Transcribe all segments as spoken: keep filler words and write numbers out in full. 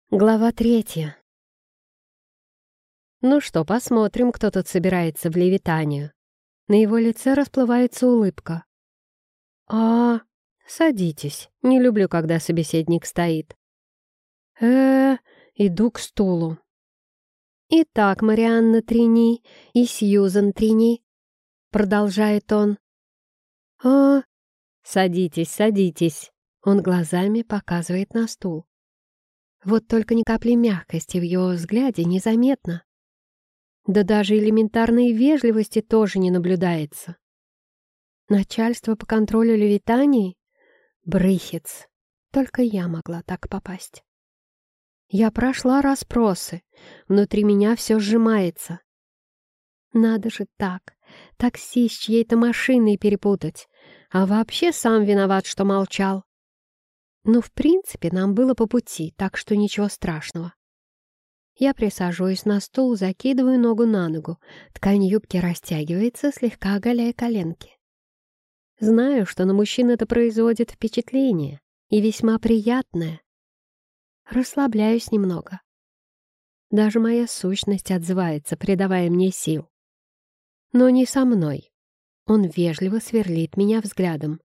Глава третья. Ну что, посмотрим, кто тут собирается в Левитанию. На его лице расплывается улыбка. А, садитесь. Не люблю, когда собеседник стоит. Э, иду к стулу. Итак, Марианна Трини и Сьюзан Трини, продолжает он. А, садитесь, садитесь. Он глазами показывает на стул. Вот только ни капли мягкости в его взгляде незаметно. Да даже элементарной вежливости тоже не наблюдается. Начальство по контролю левитаний? Брыхец. Только я могла так попасть. Я прошла расспросы. Внутри меня все сжимается. Надо же так. Такси с чьей-то машиной перепутать. А вообще сам виноват, что молчал. Ну, в принципе, нам было по пути, так что ничего страшного. Я присаживаюсь на стул, закидываю ногу на ногу. Ткань юбки растягивается, слегка оголяя коленки. Знаю, что на мужчин это производит впечатление, и весьма приятное. Расслабляюсь немного. Даже моя сущность отзывается, придавая мне сил. Но не со мной. Он вежливо сверлит меня взглядом.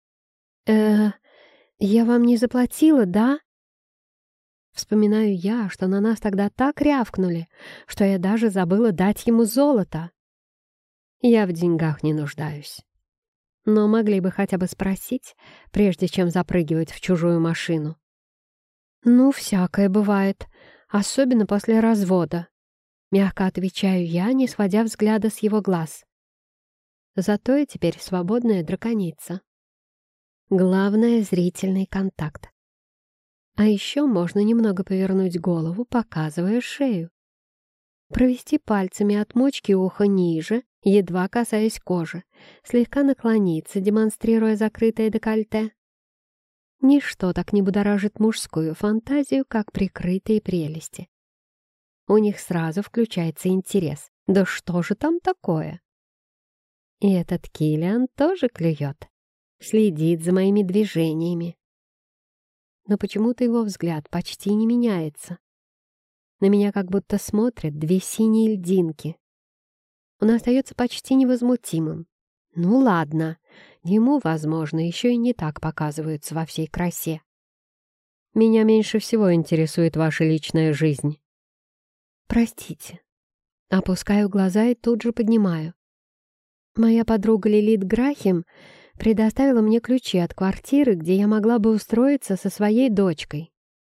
э «Я вам не заплатила, да?» Вспоминаю я, что на нас тогда так рявкнули, что я даже забыла дать ему золото. Я в деньгах не нуждаюсь. Но могли бы хотя бы спросить, прежде чем запрыгивать в чужую машину. «Ну, всякое бывает, особенно после развода», — мягко отвечаю я, не сводя взгляда с его глаз. Зато я теперь свободная драконица. Главное — зрительный контакт. А еще можно немного повернуть голову, показывая шею. Провести пальцами от мочки уха ниже, едва касаясь кожи, слегка наклониться, демонстрируя закрытое декольте. Ничто так не будоражит мужскую фантазию, как прикрытые прелести. У них сразу включается интерес. Да что же там такое? И этот Киллиан тоже клюет. Следит за моими движениями. Но почему-то его взгляд почти не меняется. На меня как будто смотрят две синие льдинки. Он остается почти невозмутимым. Ну ладно, ему, возможно, еще и не так показываются во всей красе. Меня меньше всего интересует ваша личная жизнь. Простите. Опускаю глаза и тут же поднимаю. Моя подруга Лилит Грахем предоставила мне ключи от квартиры, где я могла бы устроиться со своей дочкой.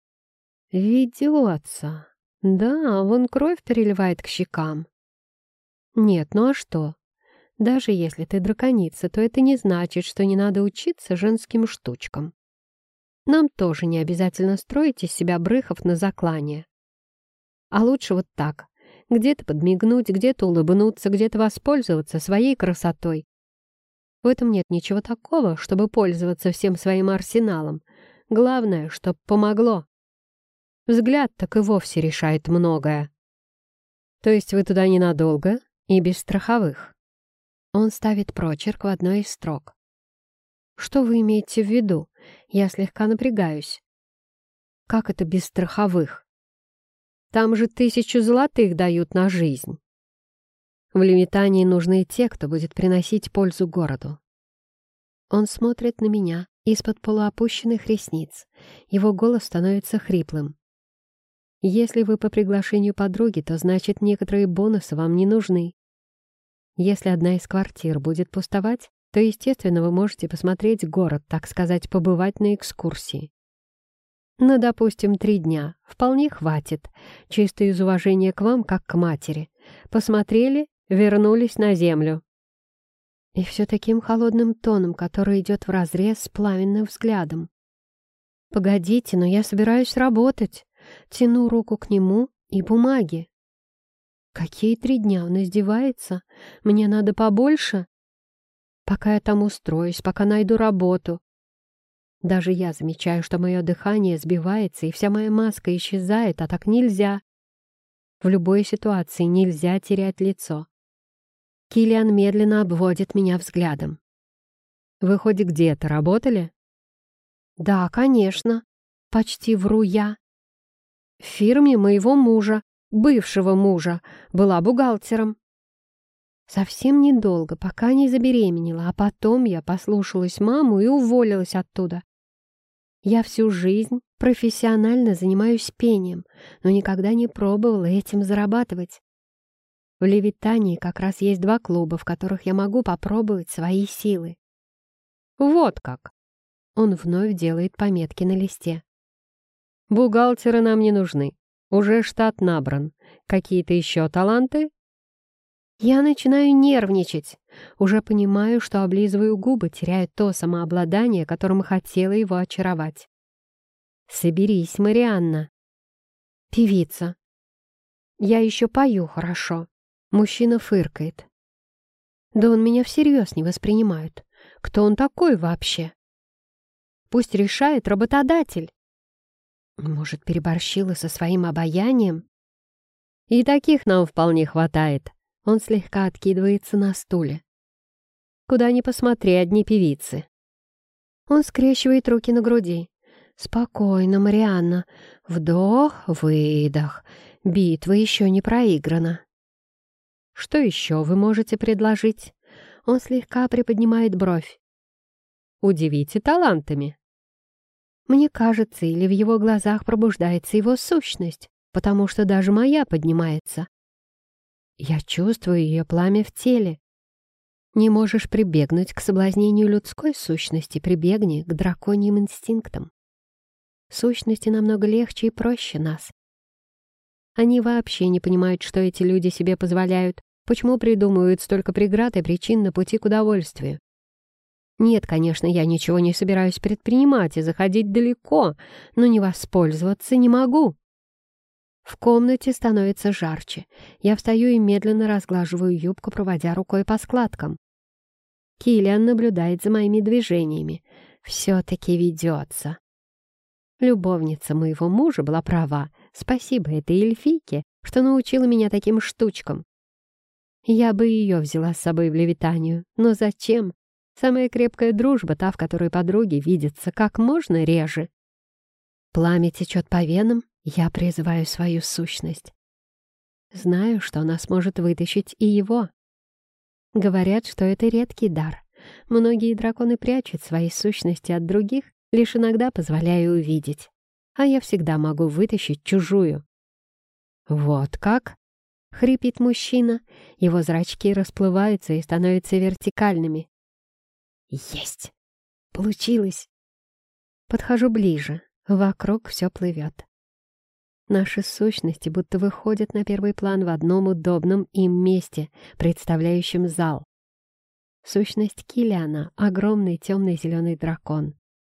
Ведется. Да, вон кровь переливает к щекам. Нет, ну а что? Даже если ты драконица, то это не значит, что не надо учиться женским штучкам. Нам тоже не обязательно строить из себя брыхов на заклание. А лучше вот так. Где-то подмигнуть, где-то улыбнуться, где-то воспользоваться своей красотой. В этом нет ничего такого, чтобы пользоваться всем своим арсеналом. Главное, чтоб помогло. Взгляд так и вовсе решает многое. То есть вы туда ненадолго и без страховых? Он ставит прочерк в одной из строк. Что вы имеете в виду? Я слегка напрягаюсь. Как это без страховых? Там же тысячу золотых дают на жизнь. В Левитании нужны те, кто будет приносить пользу городу. Он смотрит на меня из-под полуопущенных ресниц. Его голос становится хриплым. Если вы по приглашению подруги, то значит некоторые бонусы вам не нужны. Если одна из квартир будет пустовать, то, естественно, вы можете посмотреть город, так сказать, побывать на экскурсии. Ну, допустим, три дня. Вполне хватит. Чисто из уважения к вам, как к матери. Посмотрели, вернулись на землю. И все таким холодным тоном, который идет вразрез с пламенным взглядом. Погодите, но я собираюсь работать. Тяну руку к нему и бумаги. Какие три дня? Он издевается? Мне надо побольше? Пока я там устроюсь, пока найду работу. Даже я замечаю, что мое дыхание сбивается, и вся моя маска исчезает, а так нельзя. В любой ситуации нельзя терять лицо. Киллиан медленно обводит меня взглядом. «Вы хоть где-то работали?» «Да, конечно. Почти вру я». в фирме моего мужа, бывшего мужа, была бухгалтером. Совсем недолго, пока не забеременела, а потом я послушалась маму и уволилась оттуда. Я всю жизнь профессионально занимаюсь пением, но никогда не пробовала этим зарабатывать. В Левитании как раз есть два клуба, в которых я могу попробовать свои силы. Вот как. Он вновь делает пометки на листе. Бухгалтеры нам не нужны. Уже штат набран. Какие-то еще таланты? Я начинаю нервничать. Уже понимаю, что облизываю губы, теряю то самообладание, которым хотела его очаровать. Соберись, Марианна. Певица. Я еще пою хорошо. Мужчина фыркает. Да он меня всерьез не воспринимает. Кто он такой вообще? Пусть решает работодатель. Может, переборщила со своим обаянием? И таких нам вполне хватает. Он слегка откидывается на стуле. Куда ни посмотри, одни певицы. Он скрещивает руки на груди. Спокойно, Марианна. Вдох, выдох. Битва еще не проиграна. Что еще вы можете предложить? Он слегка приподнимает бровь. Удивите талантами. Мне кажется, или в его глазах пробуждается его сущность, потому что даже моя поднимается. Я чувствую ее пламя в теле. Не можешь прибегнуть к соблазнению людской сущности, прибегни к драконьим инстинктам. Сущности намного легче и проще нас. Они вообще не понимают, что эти люди себе позволяют, почему придумывают столько преград и причин на пути к удовольствию. Нет, конечно, я ничего не собираюсь предпринимать и заходить далеко, но не воспользоваться не могу. В комнате становится жарче. Я встаю и медленно разглаживаю юбку, проводя рукой по складкам. Киллиан наблюдает за моими движениями. Все-таки ведется. Любовница моего мужа была права. Спасибо этой эльфийке, что научила меня таким штучкам. Я бы ее взяла с собой в Левитанию. Но зачем? Самая крепкая дружба, та, в которой подруги видятся как можно реже. Пламя течет по венам, я призываю свою сущность. Знаю, что она сможет вытащить и его. Говорят, что это редкий дар. Многие драконы прячут свои сущности от других, лишь иногда позволяя увидеть. А я всегда могу вытащить чужую. «Вот как?» — хрипит мужчина. Его зрачки расплываются и становятся вертикальными. «Есть! Получилось!» Подхожу ближе. Вокруг все плывет. Наши сущности будто выходят на первый план в одном удобном им месте, представляющем зал. Сущность Киллиана — огромный темный зеленый дракон.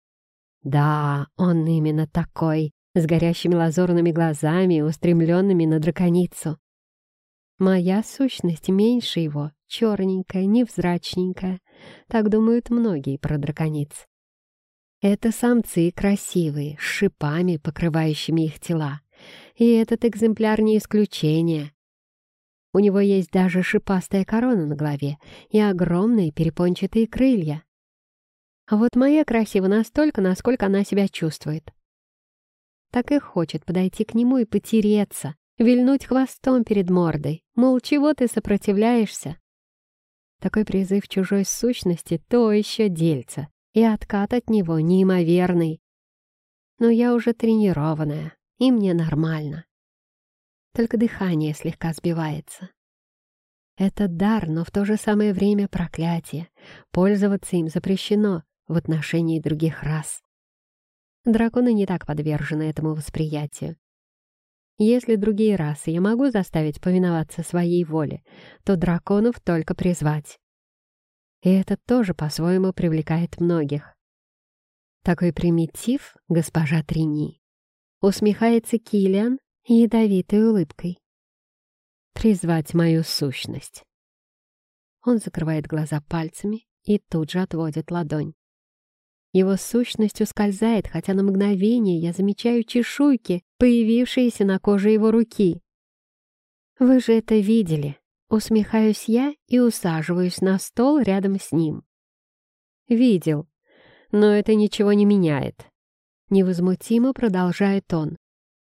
Да, он именно такой, с горящими лазурными глазами, устремленными на драконицу. Моя сущность меньше его, черненькая, невзрачненькая. Так думают многие про дракониц. Это самцы красивые, с шипами, покрывающими их тела. И этот экземпляр не исключение. У него есть даже шипастая корона на голове и огромные перепончатые крылья. А вот моя красива настолько, насколько она себя чувствует. Так и хочет подойти к нему и потереться, вильнуть хвостом перед мордой, мол, чего ты сопротивляешься? Такой призыв чужой сущности — то еще дельце, и откат от него неимоверный. Но я уже тренированная, и мне нормально. Только дыхание слегка сбивается. Это дар, но в то же самое время проклятие. Пользоваться им запрещено в отношении других рас. Драконы не так подвержены этому восприятию. Если другие расы я могу заставить повиноваться своей воле, то драконов только призвать. И это тоже по-своему привлекает многих. Такой примитив, госпожа Трини. Усмехается Киллиан ядовитой улыбкой. Призвать мою сущность. Он закрывает глаза пальцами и тут же отводит ладонь. Его сущность ускользает, хотя на мгновение я замечаю чешуйки, появившиеся на коже его руки. Вы же это видели. Усмехаюсь я и усаживаюсь на стол рядом с ним. Видел, но это ничего не меняет. Невозмутимо продолжает он.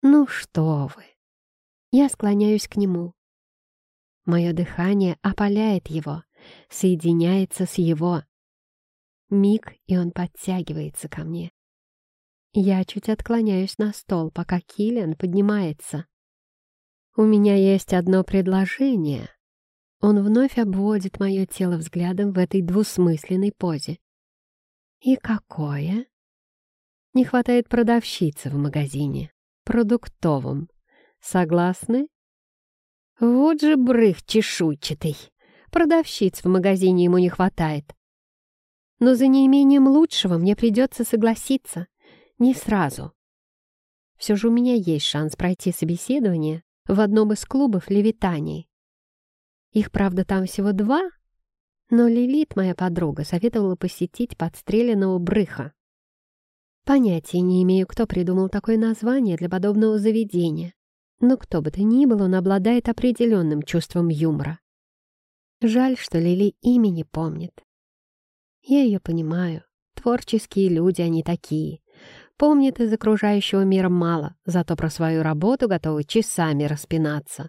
Ну что вы. Я склоняюсь к нему. Мое дыхание опаляет его, соединяется с его. Миг, и он подтягивается ко мне. Я чуть отклоняюсь на стол, пока Киллиан поднимается. У меня есть одно предложение. Он вновь обводит мое тело взглядом в этой двусмысленной позе. И какое? Не хватает продавщицы в магазине, продуктовом. Согласны? Вот же брых чешуйчатый. Продавщиц в магазине ему не хватает. Но за неимением лучшего мне придется согласиться. Не сразу. Все же у меня есть шанс пройти собеседование в одном из клубов Левитании. Их, правда, там всего два, но Лилит, моя подруга, советовала посетить подстреленного брыха. Понятия не имею, кто придумал такое название для подобного заведения, но кто бы то ни был, он обладает определенным чувством юмора. Жаль, что Лили имя не помнит. Я ее понимаю. Творческие люди они такие. Помнят из окружающего мира мало, зато про свою работу готовы часами распинаться.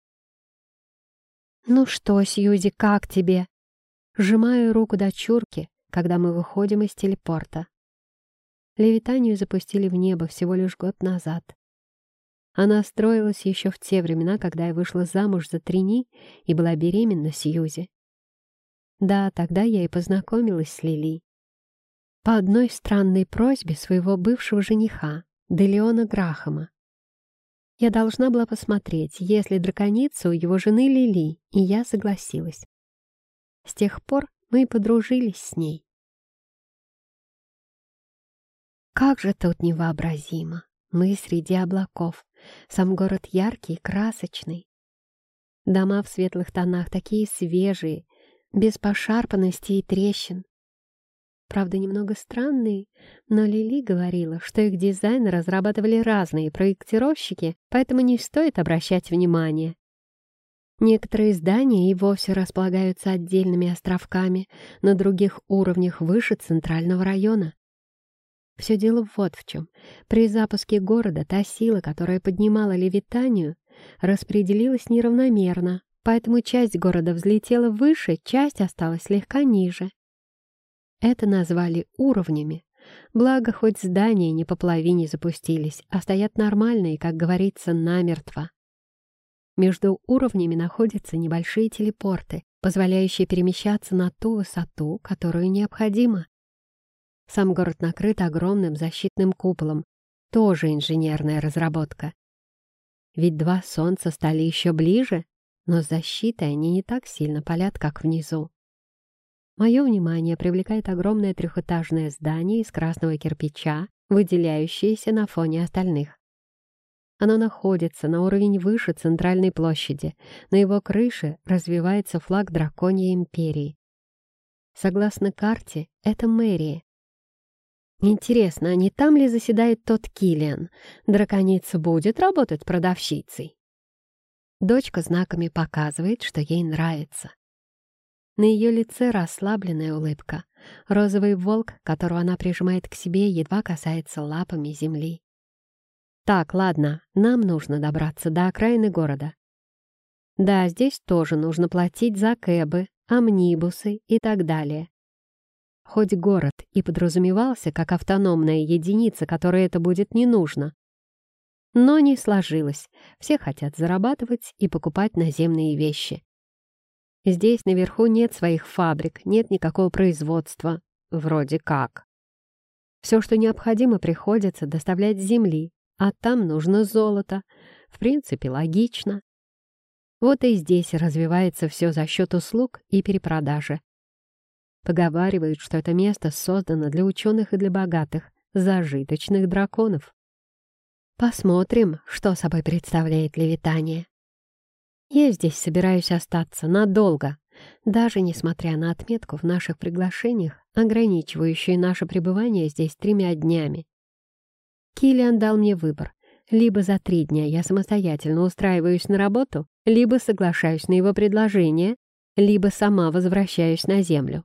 «Ну что, Сьюзи, как тебе?» Сжимаю руку дочурки, когда мы выходим из телепорта. Левитанию запустили в небо всего лишь год назад. Она строилась еще в те времена, когда я вышла замуж за Трини и была беременна Сьюзи. Да, тогда я и познакомилась с Лили. По одной странной просьбе своего бывшего жениха, Делеона Грахама. Я должна была посмотреть, есть ли драконица у его жены Лили, и я согласилась. С тех пор мы и подружились с ней. Как же тут невообразимо! Мы среди облаков, сам город яркий, красочный. Дома в светлых тонах такие свежие, без пошарпанности и трещин. Правда, немного странные, но Лили говорила, что их дизайн разрабатывали разные проектировщики, поэтому не стоит обращать внимание. Некоторые здания и вовсе располагаются отдельными островками на других уровнях выше центрального района. Все дело вот в чем. При запуске города та сила, которая поднимала Левитанию, распределилась неравномерно, поэтому часть города взлетела выше, часть осталась слегка ниже. Это назвали уровнями. Благо, хоть здания не по половине запустились, а стоят нормально и, как говорится, намертво. Между уровнями находятся небольшие телепорты, позволяющие перемещаться на ту высоту, которую необходимо. Сам город накрыт огромным защитным куполом, тоже инженерная разработка. Ведь два солнца стали еще ближе, но с защитой они не так сильно палят, как внизу. Мое внимание привлекает огромное трехэтажное здание из красного кирпича, выделяющееся на фоне остальных. Оно находится на уровень выше центральной площади. На его крыше развивается флаг Драконьей империи. Согласно карте, это мэрия. Интересно, а не там ли заседает тот Киллиан? Драконица будет работать продавщицей? Дочка знаками показывает, что ей нравится. На ее лице расслабленная улыбка. Розовый волк, которого она прижимает к себе, едва касается лапами земли. Так, ладно, нам нужно добраться до окраины города. Да, здесь тоже нужно платить за кэбы, амнибусы и так далее. Хоть город и подразумевался как автономная единица, которой это будет не нужно. Но не сложилось. Все хотят зарабатывать и покупать наземные вещи. Здесь наверху нет своих фабрик, нет никакого производства. Вроде как. Все, что необходимо, приходится доставлять с земли, а там нужно золото. В принципе, логично. Вот и здесь развивается все за счет услуг и перепродажи. Поговаривают, что это место создано для ученых и для богатых, зажиточных драконов. Посмотрим, что собой представляет Левитания. Я здесь собираюсь остаться надолго, даже несмотря на отметку в наших приглашениях, ограничивающую наше пребывание здесь тремя днями. Киллиан дал мне выбор. Либо за три дня я самостоятельно устраиваюсь на работу, либо соглашаюсь на его предложение, либо сама возвращаюсь на землю.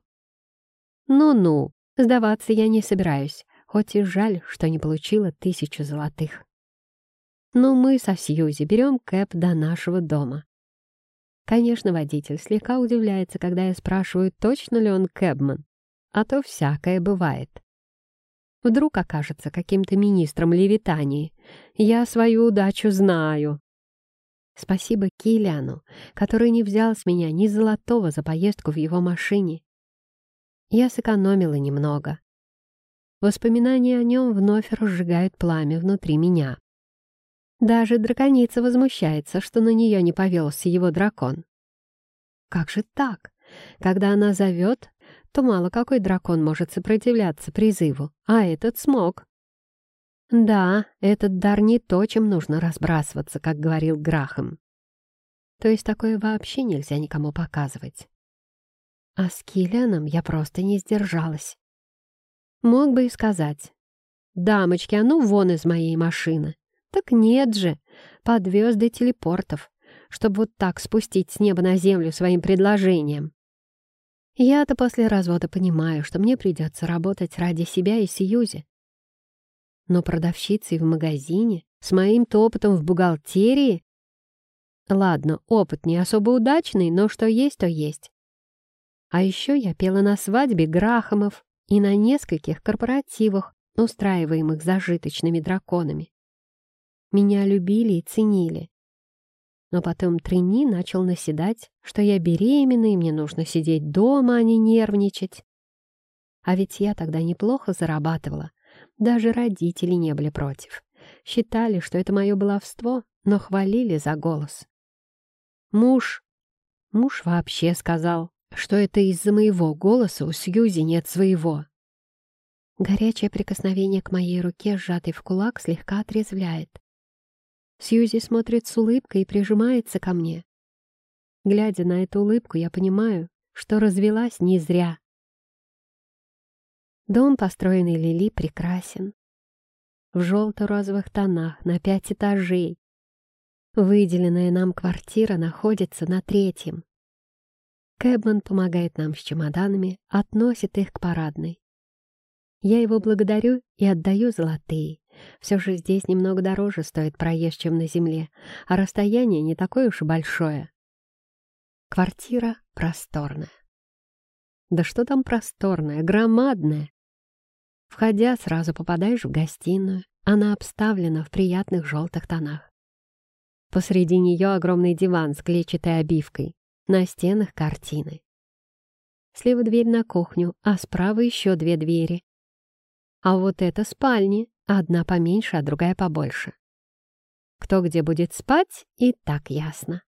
Ну-ну, сдаваться я не собираюсь, хоть и жаль, что не получила тысячу золотых. Но мы со Сьюзи берем кэб до нашего дома. Конечно, водитель слегка удивляется, когда я спрашиваю, точно ли он кэбман, а то всякое бывает. Вдруг окажется каким-то министром Левитании. Я свою удачу знаю. Спасибо Киллиану, который не взял с меня ни золотого за поездку в его машине. Я сэкономила немного. Воспоминания о нем вновь разжигают пламя внутри меня. Даже драконица возмущается, что на нее не повелся его дракон. Как же так? Когда она зовет, то мало какой дракон может сопротивляться призыву, а этот смог. Да, этот дар не то, чем нужно разбрасываться, как говорил Грахам. То есть такое вообще нельзя никому показывать. А с Киллианом я просто не сдержалась. Мог бы и сказать: «Дамочки, а ну вон из моей машины!» Так нет же, подвез до телепортов, чтобы вот так спустить с неба на землю своим предложением. Я-то после развода понимаю, что мне придется работать ради себя и Сьюзи. Но продавщицей в магазине, с моим-то опытом в бухгалтерии... Ладно, опыт не особо удачный, но что есть, то есть. А еще я пела на свадьбе Грахамов и на нескольких корпоративах, устраиваемых зажиточными драконами. Меня любили и ценили. Но потом Трини начал наседать, что я беременна, и мне нужно сидеть дома, а не нервничать. А ведь я тогда неплохо зарабатывала. Даже родители не были против. Считали, что это мое баловство, но хвалили за голос. Муж... Муж вообще сказал, что это из-за моего голоса у Сьюзи нет своего. Горячее прикосновение к моей руке, сжатой в кулак, слегка отрезвляет. Сьюзи смотрит с улыбкой и прижимается ко мне. Глядя на эту улыбку, я понимаю, что развелась не зря. Дом, построенный Лили, прекрасен. В желто-розовых тонах, на пять этажей. Выделенная нам квартира находится на третьем. Кэбман помогает нам с чемоданами, относит их к парадной. Я его благодарю и отдаю золотые. Все же здесь немного дороже стоит проезд, чем на земле, а расстояние не такое уж и большое. Квартира просторная. Да что там просторная, громадная. Входя, сразу попадаешь в гостиную. Она обставлена в приятных желтых тонах. Посреди нее огромный диван с клетчатой обивкой. На стенах картины. Слева дверь на кухню, а справа еще две двери. А вот это спальни. Одна поменьше, а другая побольше. Кто где будет спать, и так ясно.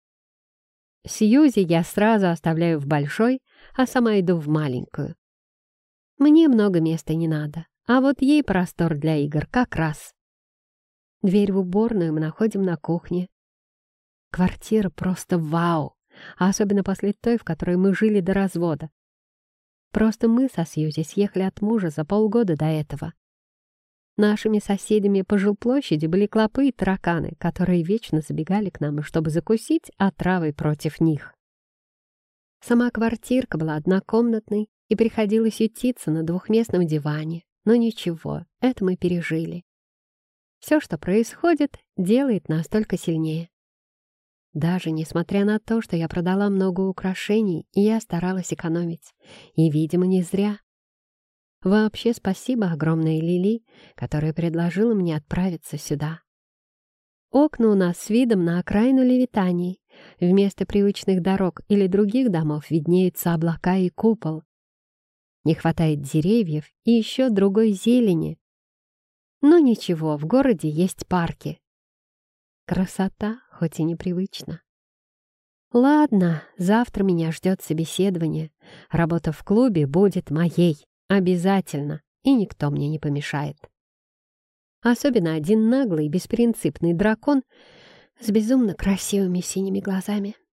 Сьюзи я сразу оставляю в большой, а сама иду в маленькую. Мне много места не надо, а вот ей простор для игр как раз. Дверь в уборную мы находим на кухне. Квартира просто вау, а особенно после той, в которой мы жили до развода. Просто мы со Сьюзи съехали от мужа за полгода до этого. Нашими соседями по жилплощади были клопы и тараканы, которые вечно забегали к нам, чтобы закусить отравой против них. Сама квартирка была однокомнатной, и приходилось ютиться на двухместном диване. Но ничего, это мы пережили. Все, что происходит, делает нас только сильнее. Даже несмотря на то, что я продала много украшений, я старалась экономить. И, видимо, не зря. Вообще спасибо огромной Лили, которая предложила мне отправиться сюда. Окна у нас с видом на окраину Левитании. Вместо привычных дорог или других домов виднеются облака и купол. Не хватает деревьев и еще другой зелени. Но ничего, в городе есть парки. Красота, хоть и непривычна. Ладно, завтра меня ждет собеседование. Работа в клубе будет моей. Обязательно, и никто мне не помешает. Особенно один наглый, беспринципный дракон с безумно красивыми синими глазами.